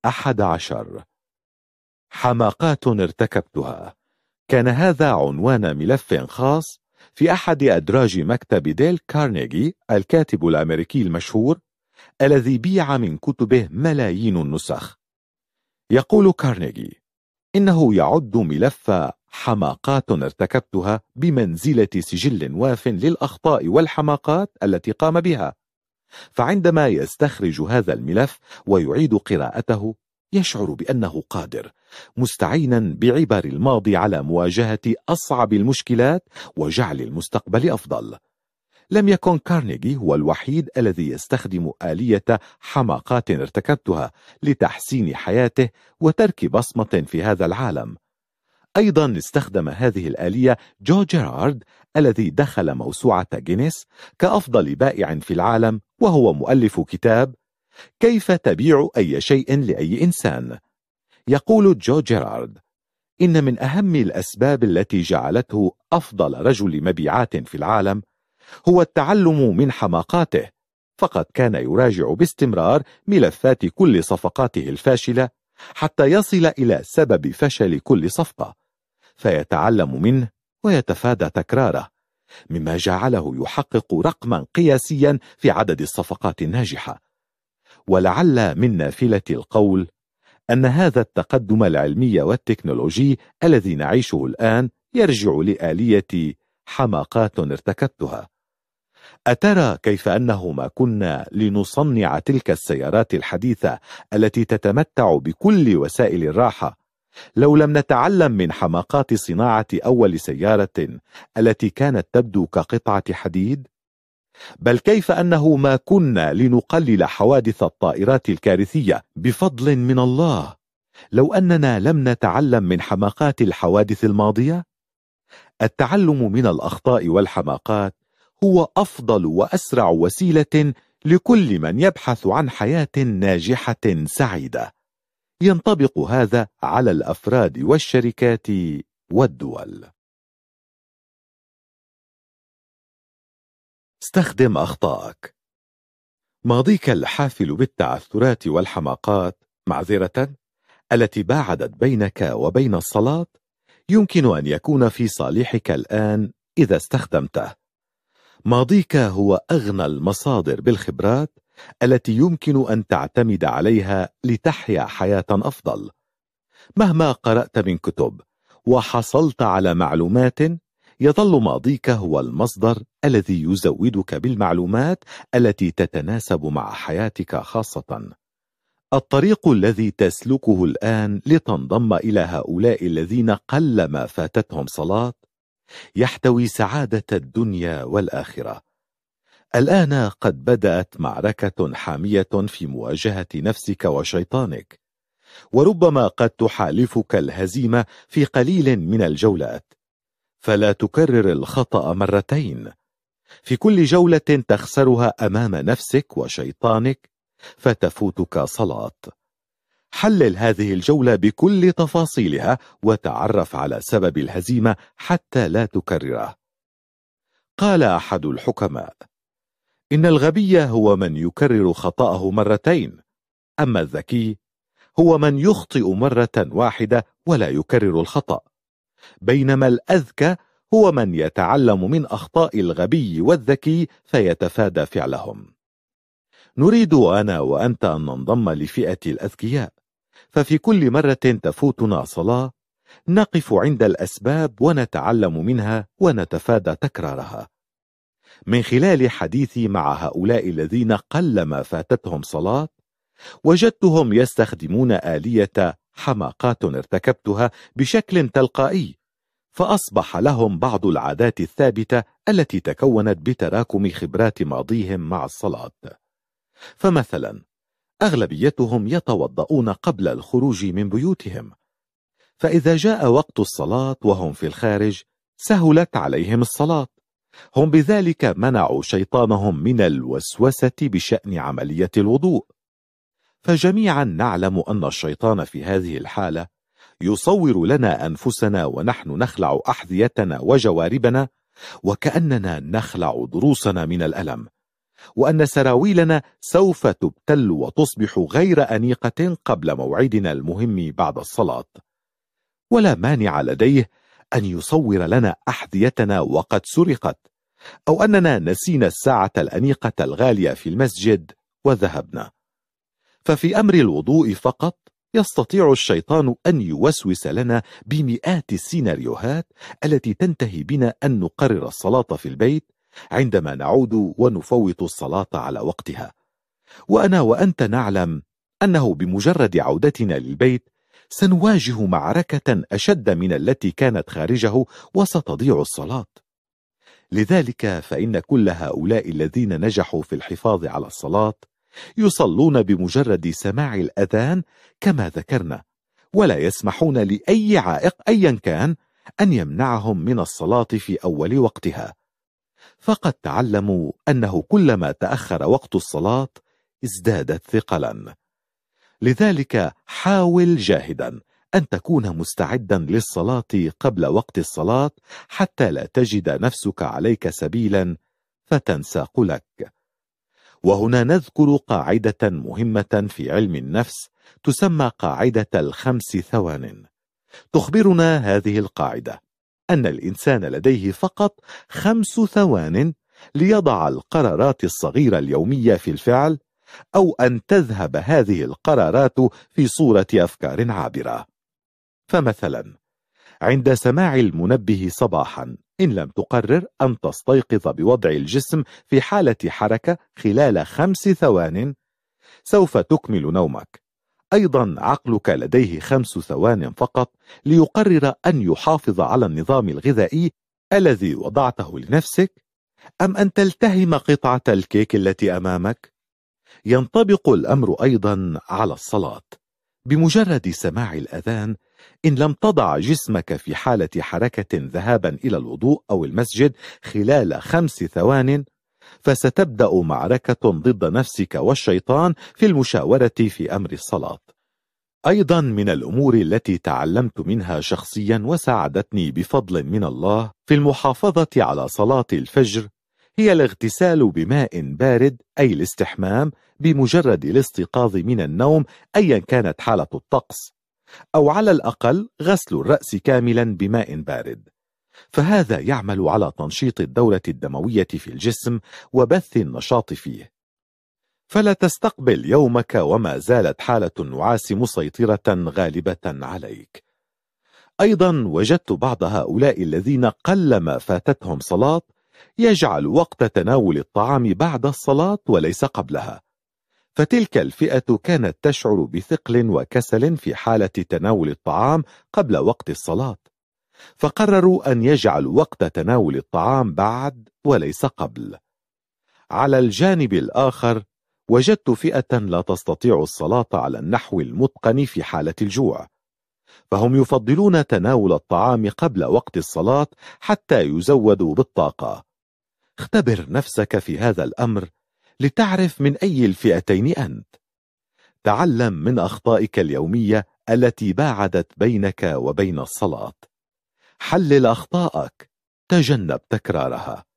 11. حماقات ارتكبتها. كان هذا عنوان ملف خاص في أحد أدراج مكتب ديل كارنيغي الكاتب الأمريكي المشهور الذي بيع من كتبه ملايين النسخ. يقول كارنيغي إنه يعد ملف حماقات ارتكبتها بمنزلة سجل واف للأخطاء والحماقات التي قام بها، فعندما يستخرج هذا الملف ويعيد قراءته يشعر بأنه قادر مستعينا بعبر الماضي على مواجهة أصعب المشكلات وجعل المستقبل أفضل. لم يكن كارنيغي هو الوحيد الذي يستخدم آلية حماقات ارتكبتها لتحسين حياته وترك بصمة في هذا العالم. أيضا استخدم هذه الآلية جو جيرارد الذي دخل موسوعة جينيس كأفضل بائع في العالم، وهو مؤلف كتاب كيف تبيع أي شيء لأي إنسان. يقول جو جيرارد إن من أهم الأسباب التي جعلته أفضل رجل مبيعات في العالم هو التعلم من حماقاته، فقد كان يراجع باستمرار ملفات كل صفقاته الفاشلة حتى يصل إلى سبب فشل كل صفقة، فيتعلم منه ويتفادى تكراره، مما جعله يحقق رقما قياسيا في عدد الصفقات الناجحة. ولعل من نافلة القول أن هذا التقدم العلمي والتكنولوجي الذي نعيشه الآن يرجع لآلية حماقات ارتكبتها. أترى كيف أنه ما كنا لنصنع تلك السيارات الحديثة التي تتمتع بكل وسائل الراحة لو لم نتعلم من حماقات صناعة أول سيارة التي كانت تبدو كقطعة حديد؟ بل كيف أنه ما كنا لنقلل حوادث الطائرات الكارثية بفضل من الله لو أننا لم نتعلم من حماقات الحوادث الماضية؟ التعلم من الأخطاء والحماقات هو أفضل وأسرع وسيلة لكل من يبحث عن حياة ناجحة سعيدة. ينطبق هذا على الأفراد والشركات والدول. استخدم أخطائك. ماضيك الحافل بالتعثرات والحماقات التي باعدت بينك وبين الصلاة يمكن أن يكون في صالحك الآن إذا استخدمته. ماضيك هو أغنى المصادر بالخبرات التي يمكن أن تعتمد عليها لتحيا حياة أفضل. مهما قرأت من كتب وحصلت على معلومات، يظل ماضيك هو المصدر الذي يزودك بالمعلومات التي تتناسب مع حياتك خاصة. الطريق الذي تسلكه الآن لتنضم إلى هؤلاء الذين قلما فاتتهم صلاة يحتوي سعادة الدنيا والآخرة. الآن قد بدأت معركة حامية في مواجهة نفسك وشيطانك، وربما قد تحالفك الهزيمة في قليل من الجولات، فلا تكرر الخطأ مرتين. في كل جولة تخسرها أمام نفسك وشيطانك فتفوتك صلاة. حلل هذه الجولة بكل تفاصيلها وتعرف على سبب الهزيمة حتى لا تكرره. قال أحد الحكماء: إن الغبي هو من يكرر خطأه مرتين، أما الذكي هو من يخطئ مرة واحدة ولا يكرر الخطأ، بينما الأذكى هو من يتعلم من أخطاء الغبي والذكي فيتفادى فعلهم. نريد أنا وأنت أن ننضم لفئة الأذكياء، ففي كل مرة تفوتنا صلاة نقف عند الأسباب ونتعلم منها ونتفادى تكرارها. من خلال حديثي مع هؤلاء الذين قلما فاتتهم صلاة وجدتهم يستخدمون آلية حماقات ارتكبتها بشكل تلقائي، فأصبح لهم بعض العادات الثابتة التي تكونت بتراكم خبرات ماضيهم مع الصلاة. فمثلا أغلبيتهم يتوضؤون قبل الخروج من بيوتهم، فإذا جاء وقت الصلاة وهم في الخارج سهلت عليهم الصلاة. هم بذلك منعوا شيطانهم من الوسوسة بشأن عملية الوضوء. فجميعا نعلم أن الشيطان في هذه الحالة يصور لنا أنفسنا ونحن نخلع أحذيتنا وجواربنا وكأننا نخلع ضروسنا من الألم، وأن سراويلنا سوف تبتل وتصبح غير أنيقة قبل موعدنا المهم بعد الصلاة. ولا مانع لديه أن يصور لنا أحذيتنا وقد سرقت، أو أننا نسينا الساعة الأنيقة الغالية في المسجد وذهبنا. ففي أمر الوضوء فقط يستطيع الشيطان أن يوسوس لنا بمئات السيناريوهات التي تنتهي بنا أن نقرر الصلاة في البيت عندما نعود ونفوت الصلاة على وقتها. وأنا وأنت نعلم أنه بمجرد عودتنا للبيت سنواجه معركة أشد من التي كانت خارجه وستضيع الصلاة. لذلك فإن كل هؤلاء الذين نجحوا في الحفاظ على الصلاة يصلون بمجرد سماع الأذان كما ذكرنا، ولا يسمحون لأي عائق أيا كان أن يمنعهم من الصلاة في أول وقتها. فقد تعلموا أنه كلما تأخر وقت الصلاة ازدادت ثقلا. لذلك حاول جاهدا أن تكون مستعدا للصلاة قبل وقت الصلاة حتى لا تجد نفسك عليك سبيلا فتنسى قلك. وهنا نذكر قاعدة مهمة في علم النفس تسمى قاعدة ال5 ثوان. تخبرنا هذه القاعدة أن الإنسان لديه فقط 5 ثوان ليضع القرارات الصغيرة اليومية في الفعل، أو أن تذهب هذه القرارات في صورة أفكار عابرة. فمثلا عند سماع المنبه صباحا إن لم تقرر أن تستيقظ بوضع الجسم في حالة حركة خلال 5 ثوان سوف تكمل نومك. أيضا عقلك لديه 5 ثوان فقط ليقرر أن يحافظ على النظام الغذائي الذي وضعته لنفسك، أم أن تلتهم قطعة الكيك التي أمامك. ينطبق الأمر أيضا على الصلاة. بمجرد سماع الأذان إن لم تضع جسمك في حالة حركة ذهابا إلى الوضوء أو المسجد خلال 5 ثوان فستبدأ معركة ضد نفسك والشيطان في المشاورة في أمر الصلاة. أيضا من الأمور التي تعلمت منها شخصيا وساعدتني بفضل من الله في المحافظة على صلاة الفجر هي الاغتسال بماء بارد، أي الاستحمام بمجرد الاستيقاظ من النوم أيا كانت حالة الطقس، أو على الأقل غسل الرأس كاملا بماء بارد. فهذا يعمل على تنشيط الدورة الدموية في الجسم وبث النشاط فيه. فلا تستقبل يومك وما زالت حالة النعاس مسيطرة غالبة عليك. أيضا وجدت بعض هؤلاء الذين قلما فاتتهم صلاة يجعل وقت تناول الطعام بعد الصلاة وليس قبلها، فتلك الفئة كانت تشعر بثقل وكسل في حالة تناول الطعام قبل وقت الصلاة، فقرروا أن يجعلوا وقت تناول الطعام بعد وليس قبل. على الجانب الآخر وجدت فئة لا تستطيع الصلاة على النحو المتقن في حالة الجوع، فهم يفضلون تناول الطعام قبل وقت الصلاة حتى يزودوا بالطاقة. اختبر نفسك في هذا الأمر لتعرف من أي الفئتين أنت. تعلم من أخطائك اليومية التي باعدت بينك وبين الصلاة. حلل أخطائك، تجنب تكرارها.